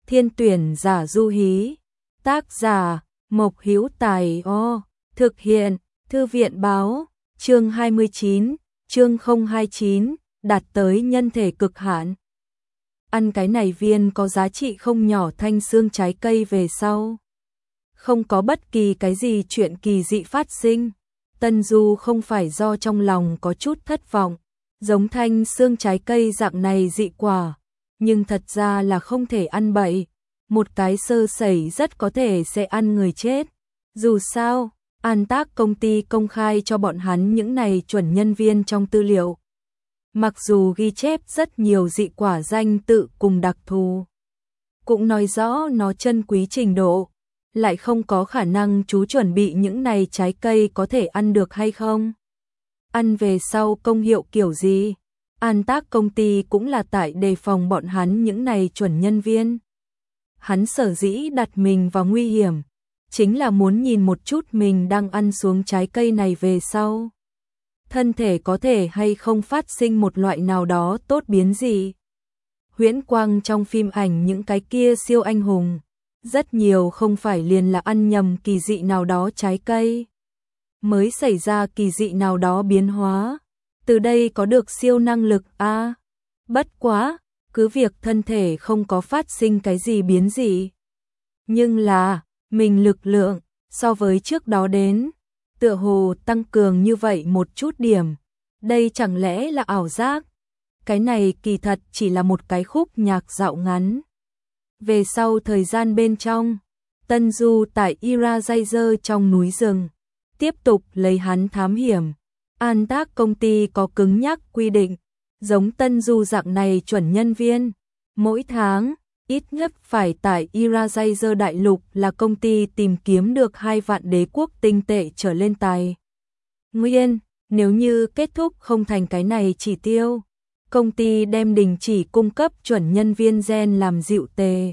Thiên tuyển giả Du Hí. Tác giả Mộc Hữu Tài. Thực hiện Thư viện Báo. Chương 29, chương 029, đạt tới nhân thể cực hạn. Ăn cái này viên có giá trị không nhỏ thanh xương trái cây về sau. Không có bất kỳ cái gì chuyện kỳ dị phát sinh. Tân Du không phải do trong lòng có chút thất vọng, giống thanh xương trái cây dạng này dị quả, nhưng thật ra là không thể ăn bậy. Một cái sơ sẩy rất có thể sẽ ăn người chết. Dù sao, An Tác công ty công khai cho bọn hắn những này chuẩn nhân viên trong tư liệu. Mặc dù ghi chép rất nhiều dị quả danh tự cùng đặc thù, cũng nói rõ nó chân quý trình độ, lại không có khả năng chú chuẩn bị những này trái cây có thể ăn được hay không. Ăn về sau công hiệu kiểu gì, An Tác công ty cũng là tại đề phòng bọn hắn những này chuẩn nhân viên. Hắn sở dĩ đặt mình vào nguy hiểm, chính là muốn nhìn một chút mình đang ăn xuống trái cây này về sau. Thân thể có thể hay không phát sinh một loại nào đó tốt biến gì. Huyễn Quang trong phim ảnh những cái kia siêu anh hùng, rất nhiều không phải liền là ăn nhầm kỳ dị nào đó trái cây, mới xảy ra kỳ dị nào đó biến hóa, từ đây có được siêu năng lực a. Bất quá, cứ việc thân thể không có phát sinh cái gì biến dị, nhưng là mình lực lượng so với trước đó đến tựa hồ tăng cường như vậy một chút điểm. Đây chẳng lẽ là ảo giác? Cái này kỳ thật chỉ là một cái khúc nhạc dạo ngắn. Về sau thời gian bên trong, Tân Du tại Irajazer trong núi rừng, tiếp tục lấy hắn thám hiểm. An Tác công ty có cứng nhắc quy định, giống Tân Du dạng này chuẩn nhân viên, mỗi tháng ít nhất phải tại Irajazer đại lục là công ty tìm kiếm được 2 vạn đế quốc tinh tệ trở lên tài nguyên. Nếu như kết thúc không thành cái này chỉ tiêu, công ty đem đình chỉ cung cấp chuẩn nhân viên gen làm dịu tề.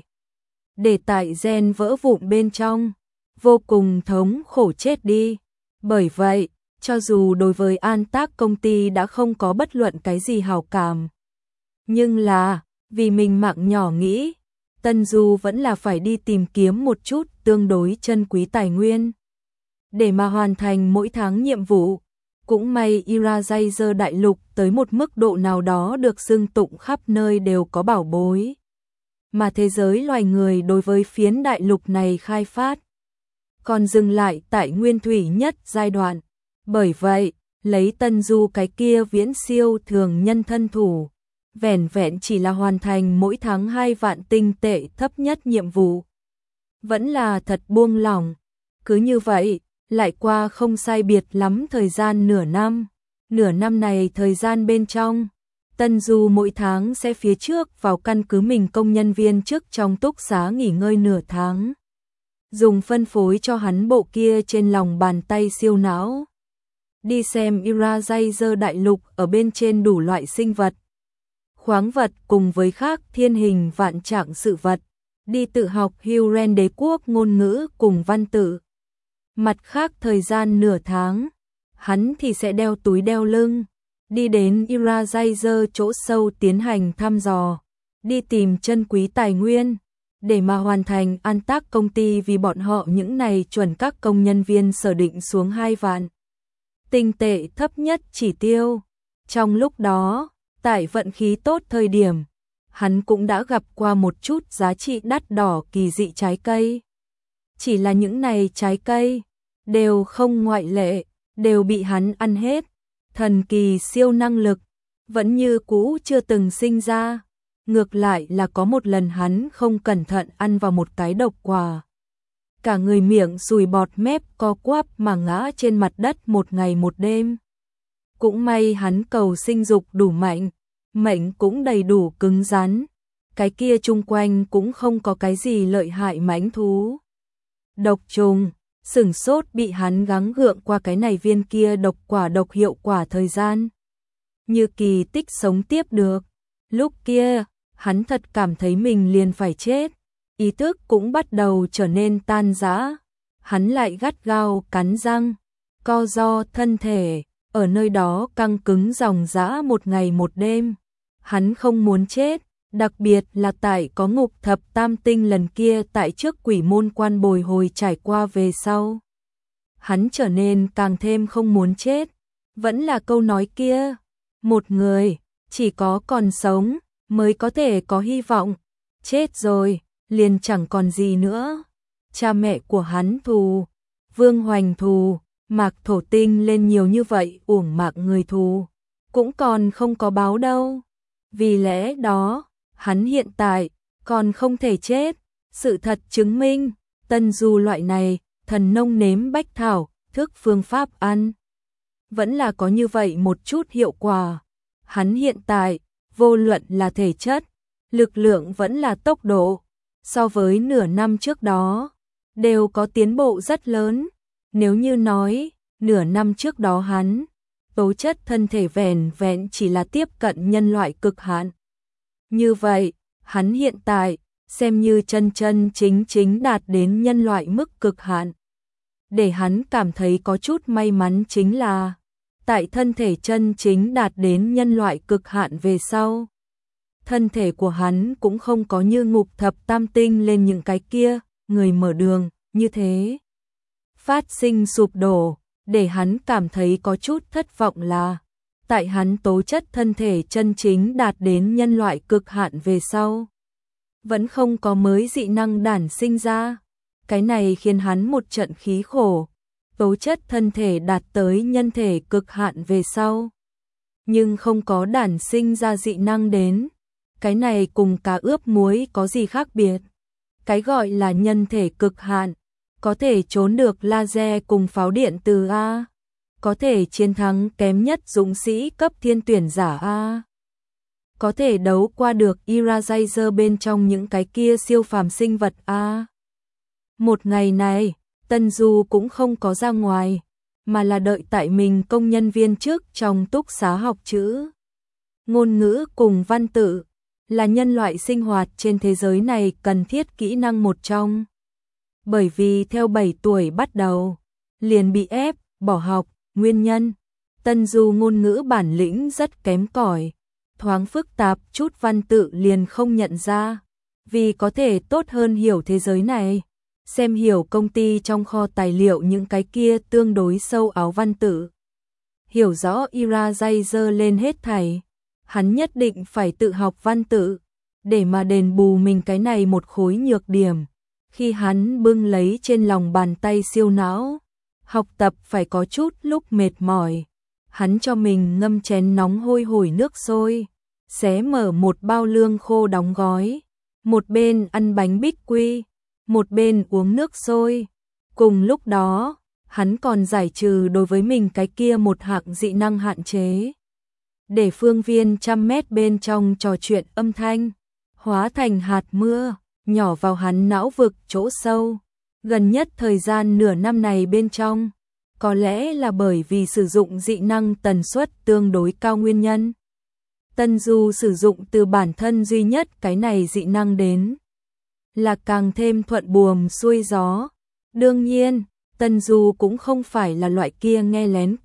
Để tại gen vỡ vụn bên trong, vô cùng thống khổ chết đi. Bởi vậy, cho dù đối với An Tác công ty đã không có bất luận cái gì hảo cảm, nhưng là vì mình mạng nhỏ nghĩ, Tân Du vẫn là phải đi tìm kiếm một chút tương đối chân quý tài nguyên để mà hoàn thành mỗi tháng nhiệm vụ. Cũng may Irajazer đại lục tới một mức độ nào đó được xưng tụng khắp nơi đều có bảo bối, mà thế giới loài người đối với phiến đại lục này khai phát còn dừng lại tại nguyên thủy nhất giai đoạn. Bởi vậy, lấy Tân Du cái kia viễn siêu thường nhân thân thủ, vẻn vẹn chỉ là hoàn thành mỗi tháng 2 vạn tinh tệ thấp nhất nhiệm vụ, vẫn là thật buông lỏng. Cứ như vậy, lại qua không sai biệt lắm thời gian nửa năm. Nửa năm này thời gian bên trong, Tân Du mỗi tháng sẽ phía trước vào căn cứ mình công nhân viên trước trong túc xá nghỉ ngơi nửa tháng, dùng phân phối cho hắn bộ kia trên lòng bàn tay siêu não, đi xem Irajazer đại lục ở bên trên đủ loại sinh vật, khoáng vật cùng với khác thiên hình vạn trạng sự vật, đi tự học Huren đế quốc ngôn ngữ cùng văn tự. Mặt khác thời gian nửa tháng, hắn thì sẽ đeo túi đeo lưng, đi đến Irajazer chỗ sâu tiến hành thăm dò, đi tìm chân quý tài nguyên, để mà hoàn thành An Tác công ty vì bọn họ những này chuẩn các công nhân viên sở định xuống 2 vạn tinh tệ thấp nhất chỉ tiêu. Trong lúc đó, tại vận khí tốt thời điểm, hắn cũng đã gặp qua một chút giá trị đắt đỏ kỳ dị trái cây. Chỉ là những này trái cây, đều không ngoại lệ, đều bị hắn ăn hết. Thần kỳ siêu năng lực, vẫn như cũ chưa từng sinh ra. Ngược lại là có một lần hắn không cẩn thận ăn vào một cái độc quả, cả người miệng sùi bọt mép co quắp mà ngã trên mặt đất một ngày một đêm. Cũng may hắn cầu sinh dục đủ mạnh, mệnh cũng đầy đủ cứng rắn, cái kia chung quanh cũng không có cái gì lợi hại mãnh thú. Độc trùng, sửng sốt bị hắn gắng gượng qua cái này viên kia độc quả độc hiệu quả thời gian. Như kỳ tích sống tiếp được. Lúc kia, hắn thật cảm thấy mình liền phải chết. Ý thức cũng bắt đầu trở nên tan rã. Hắn lại gắt gao cắn răng, co ro thân thể, ở nơi đó căng cứng ròng rã một ngày một đêm. Hắn không muốn chết, Đặc biệt là tại có ngục thập tam tinh lần kia tại trước quỷ môn quan bồi hồi trải qua về sau. Hắn trở nên càng thêm không muốn chết. Vẫn là câu nói kia, một người chỉ có còn sống mới có thể có hy vọng, chết rồi liền chẳng còn gì nữa. Cha mẹ của hắn thù, Vương Hoành thù, Mạc Thổ Tinh lên nhiều như vậy uổng mạng người thù, cũng còn không có báo đâu. Vì lẽ đó, hắn hiện tại còn không thể chết. Sự thật chứng minh, Tân Du loại này, thần nông nếm bách thảo, thức phương pháp ăn, vẫn là có như vậy một chút hiệu quả. Hắn hiện tại, vô luận là thể chất, lực lượng vẫn là tốc độ, so với nửa năm trước đó, đều có tiến bộ rất lớn. Nếu như nói, nửa năm trước đó hắn, tố chất thân thể vẻn vẹn chỉ là tiếp cận nhân loại cực hạn. Như vậy, hắn hiện tại, xem như chân chân chính chính đạt đến nhân loại mức cực hạn. Để hắn cảm thấy có chút may mắn chính là, tại thân thể chân chính đạt đến nhân loại cực hạn về sau. Thân thể của hắn cũng không có như ngục thập tam tinh lên những cái kia, người mở đường, như thế. Phát sinh sụp đổ, để hắn cảm thấy có chút thất vọng là, tại hắn tố chất thân thể chân chính đạt đến nhân loại cực hạn về sau. Vẫn không có mới dị năng đản sinh ra. Cái này khiến hắn một trận khí khổ. Tố chất thân thể đạt tới nhân thể cực hạn về sau, nhưng không có đản sinh ra dị năng đến. Cái này cùng cá ướp muối có gì khác biệt? Cái gọi là nhân thể cực hạn, có thể trốn được laser cùng pháo điện từ A, có thể chiến thắng kém nhất dũng sĩ cấp thiên tuyển giả A, có thể đấu qua được Iraiser bên trong những cái kia siêu phàm sinh vật A. Một ngày này, Tân Du cũng không có ra ngoài, mà là đợi tại mình công nhân viên trước trong túc xá học chữ. Ngôn ngữ cùng văn tự là nhân loại sinh hoạt trên thế giới này cần thiết kỹ năng một trong. Bởi vì theo 7 tuổi bắt đầu, liền bị ép, bỏ học, nguyên nhân. Tân Du ngôn ngữ bản lĩnh rất kém cỏi, thoáng phức tạp chút văn tự liền không nhận ra. Vì có thể tốt hơn hiểu thế giới này, xem hiểu công ty trong kho tài liệu những cái kia tương đối sâu áo văn tự, hiểu rõ Iraiser lên hết thảy, hắn nhất định phải tự học văn tự, để mà đền bù mình cái này một khối nhược điểm. Khi hắn bưng lấy trên lòng bàn tay siêu não, học tập phải có chút lúc mệt mỏi, hắn cho mình ngâm chén nóng hôi hổi nước sôi, xé mở một bao lương khô đóng gói, một bên ăn bánh bích quy, một bên uống nước sôi. Cùng lúc đó, hắn còn giải trừ đối với mình cái kia một hạng dị năng hạn chế, để phương viên 100 mét bên trong trò chuyện âm thanh hóa thành hạt mưa, nhỏ vào hắn não vực chỗ sâu. Gần nhất thời gian nửa năm này bên trong, có lẽ là bởi vì sử dụng dị năng tần suất tương đối cao nguyên nhân, Tân Du sử dụng từ bản thân duy nhất cái này dị năng đến, là càng thêm thuận buồm xuôi gió. Đương nhiên, Tân Du cũng không phải là loại kia nghe lén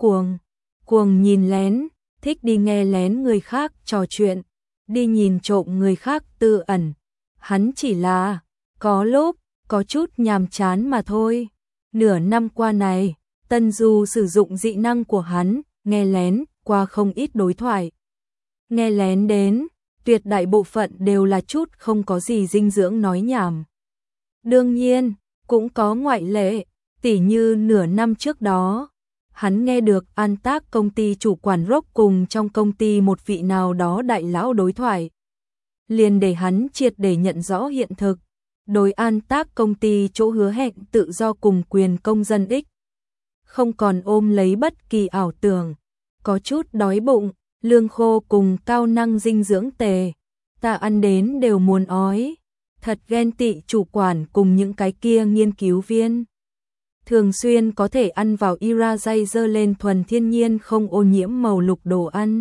cuồng nhìn lén, thích đi nghe lén người khác trò chuyện, đi nhìn trộm người khác tư ẩn. Hắn chỉ là, có lúc, có chút nhàm chán mà thôi. Nửa năm qua này, Tân Du sử dụng dị năng của hắn, nghe lén qua không ít đối thoại. Nghe lén đến, tuyệt đại bộ phận đều là chút không có gì dinh dưỡng nói nhảm. Đương nhiên, cũng có ngoại lệ, tỉ như nửa năm trước đó, hắn nghe được An Tác công ty chủ quản Rock cùng trong công ty một vị nào đó đại lão đối thoại. Liền để hắn triệt để nhận rõ hiện thực, đối An Tác công ty chỗ hứa hẹn tự do cùng quyền công dân ích. Không còn ôm lấy bất kỳ ảo tưởng, có chút đói bụng, lương khô cùng cao năng dinh dưỡng tề, ta ăn đến đều muốn ói. Thật ghen tị chủ quản cùng những cái kia nghiên cứu viên. Thường xuyên có thể ăn vào Iraiser lên thuần thiên nhiên không ô nhiễm màu lục đồ ăn.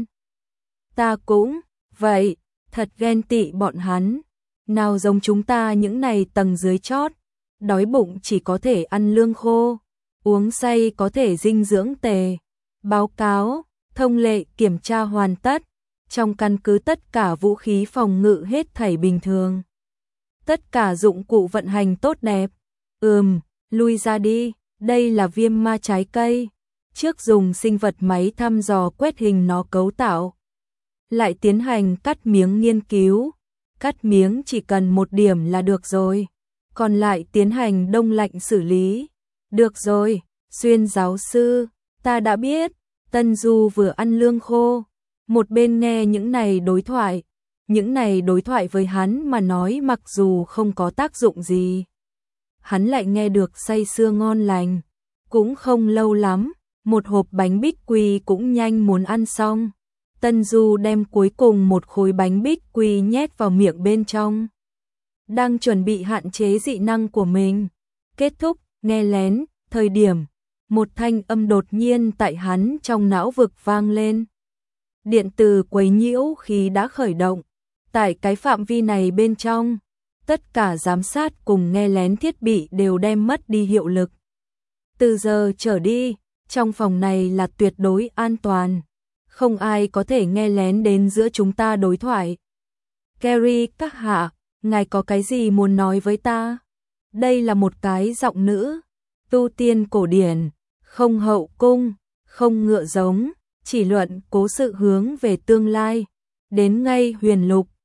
Ta cũng vậy, thật ghen tị bọn hắn. Nào giống chúng ta những này tầng dưới chót, đói bụng chỉ có thể ăn lương khô, uống say có thể dinh dưỡng tề. Báo cáo, thông lệ kiểm tra hoàn tất, trong căn cứ tất cả vũ khí phòng ngự hết thảy bình thường. Tất cả dụng cụ vận hành tốt đẹp. Lui ra đi, đây là viêm ma trái cây. Trước dùng sinh vật máy thăm dò quét hình nó cấu tạo. Lại tiến hành cắt miếng nghiên cứu. Cắt miếng chỉ cần một điểm là được rồi. Còn lại tiến hành đông lạnh xử lý. Được rồi, Xuyên giáo sư, ta đã biết. Tân Du vừa ăn lương khô, một bên nghe những này đối thoại. Những này đối thoại với hắn mà nói mặc dù không có tác dụng gì. Hắn lại nghe được say sưa ngon lành. Cũng không lâu lắm, một hộp bánh bích quy cũng nhanh muốn ăn xong. Tân Du đem cuối cùng một khối bánh bích quy nhét vào miệng bên trong. Đang chuẩn bị hạn chế dị năng của mình. Kết thúc, nghe lén, thời điểm, một thanh âm đột nhiên tại hắn trong não vực vang lên. Điện từ quấy nhiễu khí đã khởi động. Tại cái phạm vi này bên trong, tất cả giám sát cùng nghe lén thiết bị đều đem mất đi hiệu lực. Từ giờ trở đi, trong phòng này là tuyệt đối an toàn. Không ai có thể nghe lén đến giữa chúng ta đối thoại. Carrie các hạ, ngài có cái gì muốn nói với ta? Đây là một cái giọng nữ, tu tiên cổ điển, không hậu cung, không ngựa giống, chỉ luận cố sự hướng về tương lai. Đến ngay huyền lục,